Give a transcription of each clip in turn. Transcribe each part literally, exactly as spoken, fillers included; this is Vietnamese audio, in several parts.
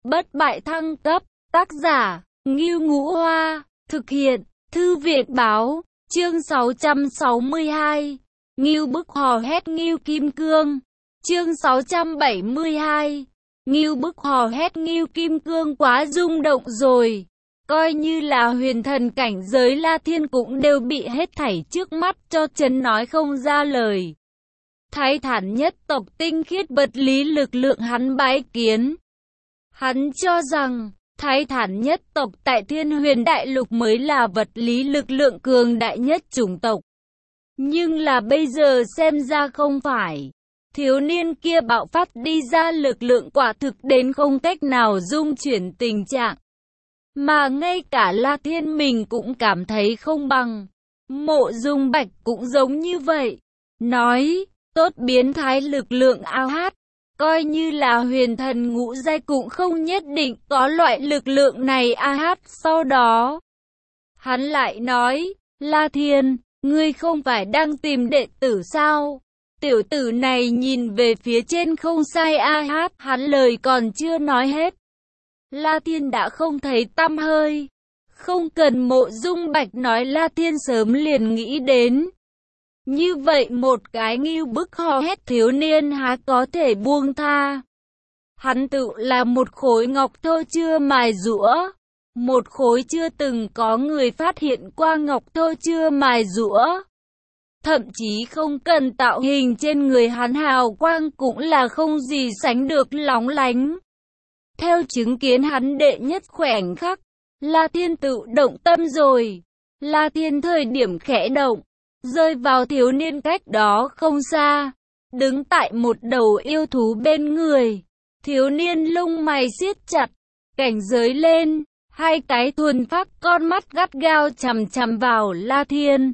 bất bại thăng cấp, tác giả, Ngưu Ngũ Hoa, thực hiện, Thư viện báo, chương sáu trăm sáu mươi hai, Ngưu bức hò hét Ngưu Kim Cương, chương sáu trăm bảy mươi hai, Ngưu bức hò hét Ngưu Kim Cương quá rung động rồi. Coi như là huyền thần cảnh giới La Thiên cũng đều bị hết thảy trước mắt cho chấn nói không ra lời. Thái thản nhất tộc tinh khiết vật lý lực lượng hắn bái kiến. Hắn cho rằng, thái thản nhất tộc tại Thiên Huyền Đại Lục mới là vật lý lực lượng cường đại nhất chủng tộc. Nhưng là bây giờ xem ra không phải. Thiếu niên kia bạo phát đi ra lực lượng quả thực đến không cách nào dung chuyển tình trạng. Mà ngay cả La Thiên mình cũng cảm thấy không bằng. Mộ Dung Bạch cũng giống như vậy. Nói, tốt biến thái lực lượng a hát. Coi như là huyền thần ngũ giai cũng không nhất định có loại lực lượng này a hát. Sau đó, hắn lại nói, La Thiên, ngươi không phải đang tìm đệ tử sao? Tiểu tử này nhìn về phía trên không sai a hát. Hắn lời còn chưa nói hết, La Thiên đã không thấy tăm hơi. Không cần Mộ Dung Bạch nói, La Thiên sớm liền nghĩ đến. Như vậy một cái ngưu bức hò hét thiếu niên há có thể buông tha. Hắn tự là một khối ngọc thô chưa mài giũa. Một khối chưa từng có người phát hiện qua ngọc thô chưa mài giũa. Thậm chí không cần tạo hình, trên người hắn hào quang cũng là không gì sánh được lóng lánh. Theo chứng kiến hắn đệ nhất khoảnh khắc, La Thiên tự động tâm rồi. La Thiên thời điểm khẽ động, rơi vào thiếu niên cách đó không xa, đứng tại một đầu yêu thú bên người. Thiếu niên lông mày siết chặt, cảnh giới lên, hai cái thuần phác con mắt gắt gao chằm chằm vào La Thiên.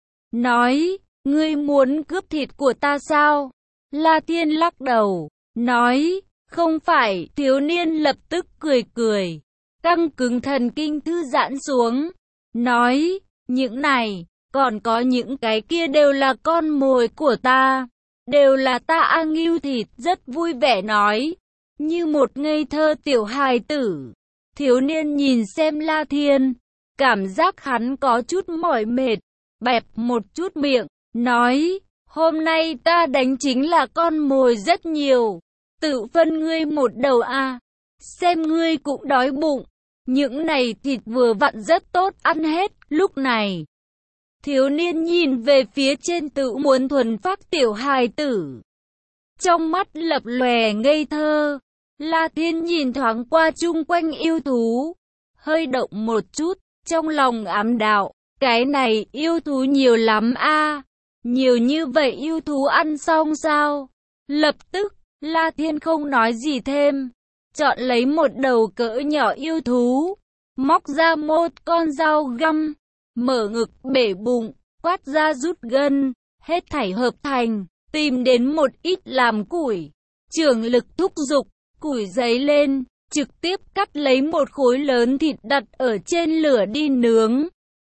Nói, ngươi muốn cướp thịt của ta sao? La Thiên lắc đầu, nói, không phải. Thiếu niên lập tức cười cười, căng cứng thần kinh thư giãn xuống, nói, những này, còn có những cái kia đều là con mồi của ta, đều là ta ăn ngưu thịt. Rất vui vẻ nói, như một ngây thơ tiểu hài tử. Thiếu niên nhìn xem La Thiên, cảm giác hắn có chút mỏi mệt, bẹp một chút miệng, nói, hôm nay ta đánh chính là con mồi rất nhiều, tự phân ngươi một đầu a. À. Xem ngươi cũng đói bụng, những này thịt vừa vặn rất tốt ăn hết. Lúc này, thiếu niên nhìn về phía trên tự muốn thuần phác tiểu hài tử, trong mắt lập lòe ngây thơ. La Thiên nhìn thoáng qua chung quanh yêu thú, hơi động một chút, trong lòng ám đạo, cái này yêu thú nhiều lắm a. À. Nhiều như vậy yêu thú ăn xong sao? Lập tức, La Thiên không nói gì thêm, chọn lấy một đầu cỡ nhỏ yêu thú, móc ra một con dao găm, mở ngực bể bụng, quát ra rút gân, hết thảy hợp thành, tìm đến một ít làm củi, trường lực thúc giục, củi giấy lên, trực tiếp cắt lấy một khối lớn thịt đặt ở trên lửa đi nướng.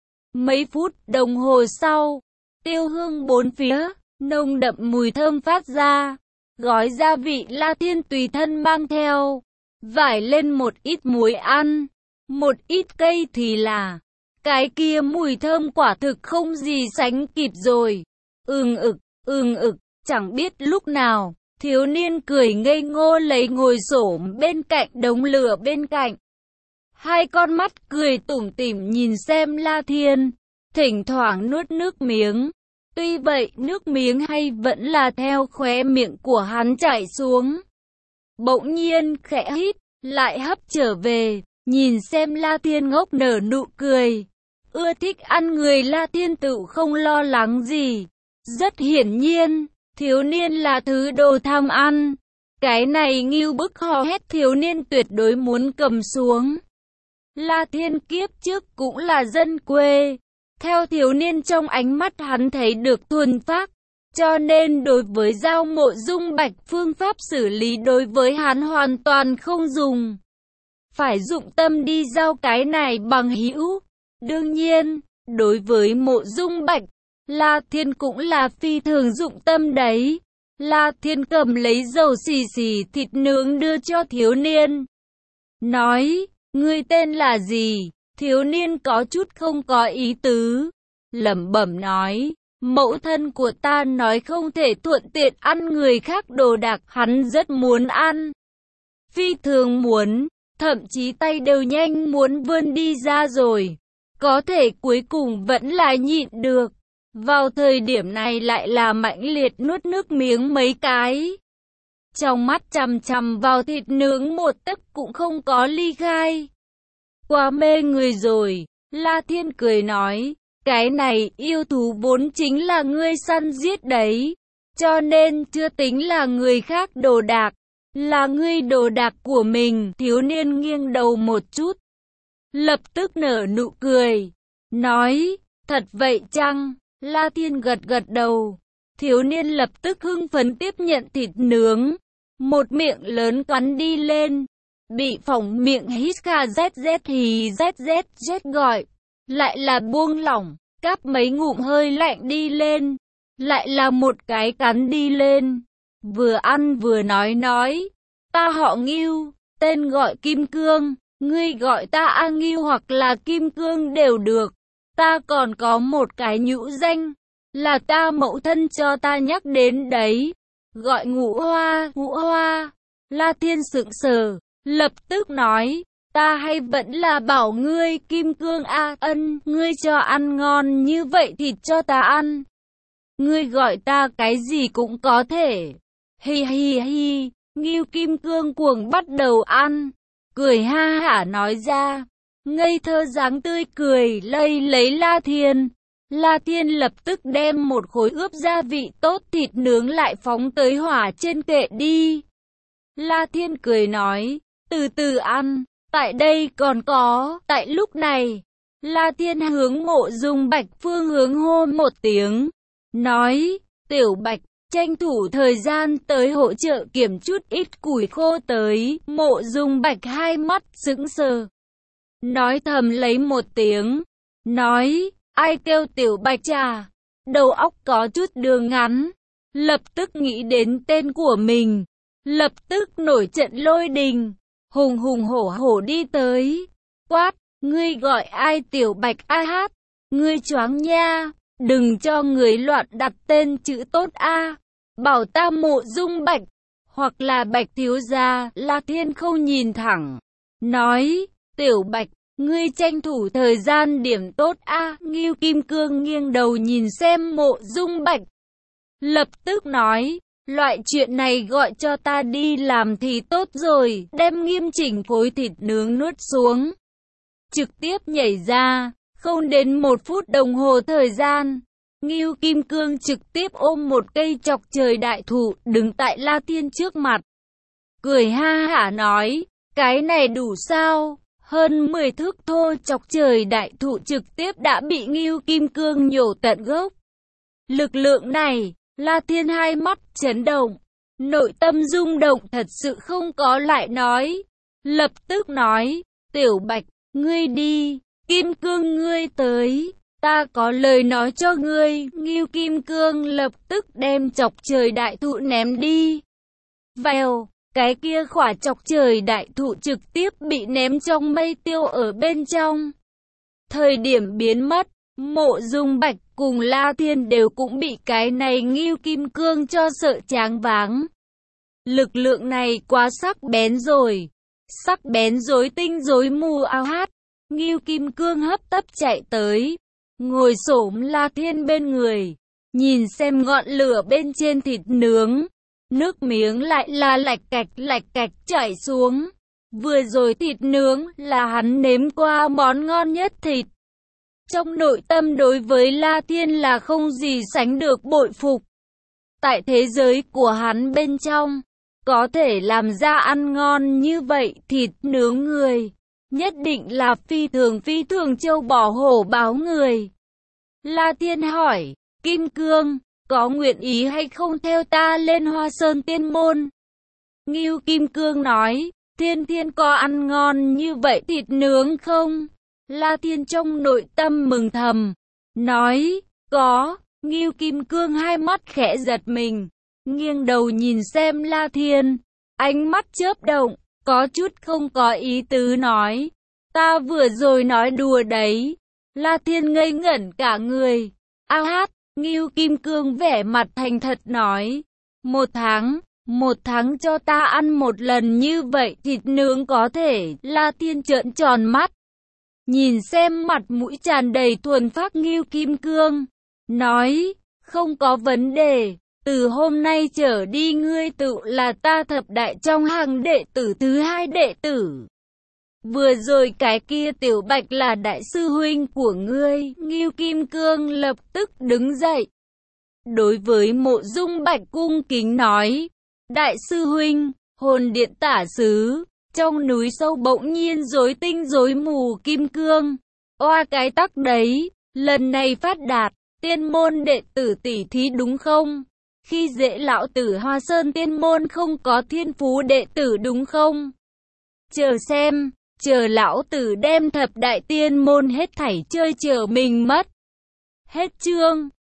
Mấy phút đồng hồ sau, tiêu hương bốn phía, nồng đậm mùi thơm phát ra, gói gia vị La Thiên tùy thân mang theo, vải lên một ít muối ăn, một ít cây thì là, cái kia mùi thơm quả thực không gì sánh kịp rồi. Ừm ực, ừm ực, chẳng biết lúc nào, thiếu niên cười ngây ngô lấy ngồi xổm bên cạnh đống lửa bên cạnh. Hai con mắt cười tủm tỉm nhìn xem La Thiên, thỉnh thoảng nuốt nước miếng. Tuy vậy nước miếng hay vẫn là theo khóe miệng của hắn chảy xuống. Bỗng nhiên khẽ hít, lại hấp trở về, nhìn xem La Thiên ngốc nở nụ cười. Ưa thích ăn người La Thiên tự không lo lắng gì. Rất hiển nhiên, thiếu niên là thứ đồ tham ăn. Cái này ngưu bức hò hét thiếu niên tuyệt đối muốn cầm xuống. La Thiên kiếp trước cũng là dân quê. Theo thiếu niên trong ánh mắt hắn thấy được thuần phác, cho nên đối với giao Mộ Dung Bạch phương pháp xử lý đối với hắn hoàn toàn không dùng. Phải dụng tâm đi giao cái này bằng hữu. Đương nhiên, đối với Mộ Dung Bạch, La Thiên cũng là phi thường dụng tâm đấy. La Thiên cầm lấy dầu xì xì thịt nướng đưa cho thiếu niên. nói, ngươi tên là gì? Thiếu niên có chút không có ý tứ, lẩm bẩm nói, mẫu thân của ta nói không thể thuận tiện ăn người khác đồ đạc, hắn rất muốn ăn, phi thường muốn, thậm chí tay đều nhanh muốn vươn đi ra rồi, có thể cuối cùng vẫn là nhịn được. Vào thời điểm này lại là mãnh liệt nuốt nước miếng mấy cái. Trong mắt chằm chằm vào thịt nướng một tấc cũng không có ly khai. Quá mê người rồi, La Thiên cười nói, cái này yêu thú vốn chính là ngươi săn giết đấy, cho nên chưa tính là người khác đồ đạc, là ngươi đồ đạc của mình. Thiếu niên nghiêng đầu một chút, lập tức nở nụ cười, nói, thật vậy chăng? La Thiên gật gật đầu, thiếu niên lập tức hưng phấn tiếp nhận thịt nướng, một miệng lớn cắn đi lên, bị phỏng miệng hít kha zét zét hì zét zét zét gọi, lại là buông lỏng, cắp mấy ngụm hơi lạnh đi lên, lại là một cái cắn đi lên, vừa ăn vừa nói nói, ta họ Ngưu, tên gọi Kim Cương, ngươi gọi ta A Ngưu hoặc là Kim Cương đều được. Ta còn có một cái nhũ danh, là ta mẫu thân cho ta nhắc đến đấy, gọi Ngũ Hoa, Ngũ Hoa. La Thiên sững sờ, lập tức nói, ta hay vẫn là bảo ngươi Kim Cương A ân, ngươi cho ăn ngon như vậy thì cho ta ăn. Ngươi gọi ta cái gì cũng có thể. Hi hi hi, Ngưu Kim Cương cuồng bắt đầu ăn, cười ha hả nói ra. Ngây thơ dáng tươi cười lây lấy La Thiên. La Thiên lập tức đem một khối ướp gia vị tốt thịt nướng lại phóng tới hỏa trên kệ đi. La Thiên cười nói, từ từ ăn, tại đây còn có. Tại lúc này, La Thiên hướng Mộ Dung Bạch phương hướng hô một tiếng, nói, Tiểu Bạch, tranh thủ thời gian tới hỗ trợ kiểm chút ít củi khô tới. Mộ Dung Bạch hai mắt sững sờ, nói thầm lấy một tiếng, nói, ai kêu Tiểu Bạch trà, đầu óc có chút đường ngắn, lập tức nghĩ đến tên của mình, lập tức nổi trận lôi đình, hùng hùng hổ hổ đi tới, quát, ngươi gọi ai Tiểu Bạch a hát, ngươi choáng nha, đừng cho người loạn đặt tên chữ tốt a, bảo ta Mộ Dung Bạch, hoặc là Bạch thiếu gia. La Thiên không nhìn thẳng, nói, Tiểu Bạch, ngươi tranh thủ thời gian điểm tốt a. À, Ngưu Kim Cương nghiêng đầu nhìn xem Mộ Dung Bạch, lập tức nói, loại chuyện này gọi cho ta đi làm thì tốt rồi, đem nghiêm chỉnh khối thịt nướng nuốt xuống, trực tiếp nhảy ra, không đến một phút đồng hồ thời gian, Ngưu Kim Cương trực tiếp ôm một cây chọc trời đại thụ đứng tại La Thiên trước mặt, cười ha hả nói, cái này đủ sao? Hơn mười thước thô chọc trời đại thụ trực tiếp đã bị Ngưu Kim Cương nhổ tận gốc. Lực lượng này, La Thiên hai mắt chấn động, nội tâm rung động thật sự không có lại nói. Lập tức nói, Tiểu Bạch, ngươi đi, Kim Cương ngươi tới, ta có lời nói cho ngươi. Ngưu Kim Cương lập tức đem chọc trời đại thụ ném đi. Vèo. Cái kia khỏa chọc trời đại thụ trực tiếp bị ném trong mây tiêu ở bên trong. Thời điểm biến mất, Mộ Dung Bạch cùng La Thiên đều cũng bị cái này Ngưu Kim Cương cho sợ choáng váng. Lực lượng này quá sắc bén rồi. Sắc bén rối tinh rối mù ao hát. Ngưu Kim Cương hấp tấp chạy tới, ngồi xổm La Thiên bên người, nhìn xem ngọn lửa bên trên thịt nướng. Nước miếng lại là lạch cạch lạch cạch chảy xuống. Vừa rồi thịt nướng là hắn nếm qua món ngon nhất thịt. Trong nội tâm đối với La Thiên là không gì sánh được bội phục. Tại thế giới của hắn bên trong, có thể làm ra ăn ngon như vậy thịt nướng người, nhất định là phi thường phi thường châu bò hổ báo người. La Thiên hỏi, Kim Cương, có nguyện ý hay không theo ta lên Hoa Sơn Tiên Môn? Ngưu Kim Cương nói, Thiên Thiên có ăn ngon như vậy thịt nướng không? La Thiên trong nội tâm mừng thầm, nói, có. Ngưu Kim Cương hai mắt khẽ giật mình, nghiêng đầu nhìn xem La Thiên, ánh mắt chớp động, có chút không có ý tứ nói. Ta vừa rồi nói đùa đấy. La Thiên ngây ngẩn cả người. A hát, Ngưu Kim Cương vẻ mặt thành thật nói. Một tháng, một tháng cho ta ăn một lần như vậy thịt nướng có thể. La Thiên trợn tròn mắt. Nhìn xem mặt mũi tràn đầy thuần phác Ngưu Kim Cương. Nói, không có vấn đề. Từ hôm nay trở đi ngươi tự là ta thập đại trong hàng đệ tử thứ hai đệ tử. Vừa rồi cái kia Tiểu Bạch là đại sư huynh của ngươi. Ngưu Kim Cương lập tức đứng dậy. Đối với Mộ Dung Bạch cung kính nói. Đại sư huynh, hồn điện tả sứ. Trong núi sâu bỗng nhiên rối tinh rối mù Kim Cương. Oa cái tắc đấy, lần này phát đạt, tiên môn đệ tử tỷ thí đúng không? Khi dễ lão tử Hoa Sơn tiên môn không có thiên phú đệ tử đúng không? Chờ xem, chờ lão tử đem thập đại tiên môn hết thảy chơi chờ mình mất. Hết chương.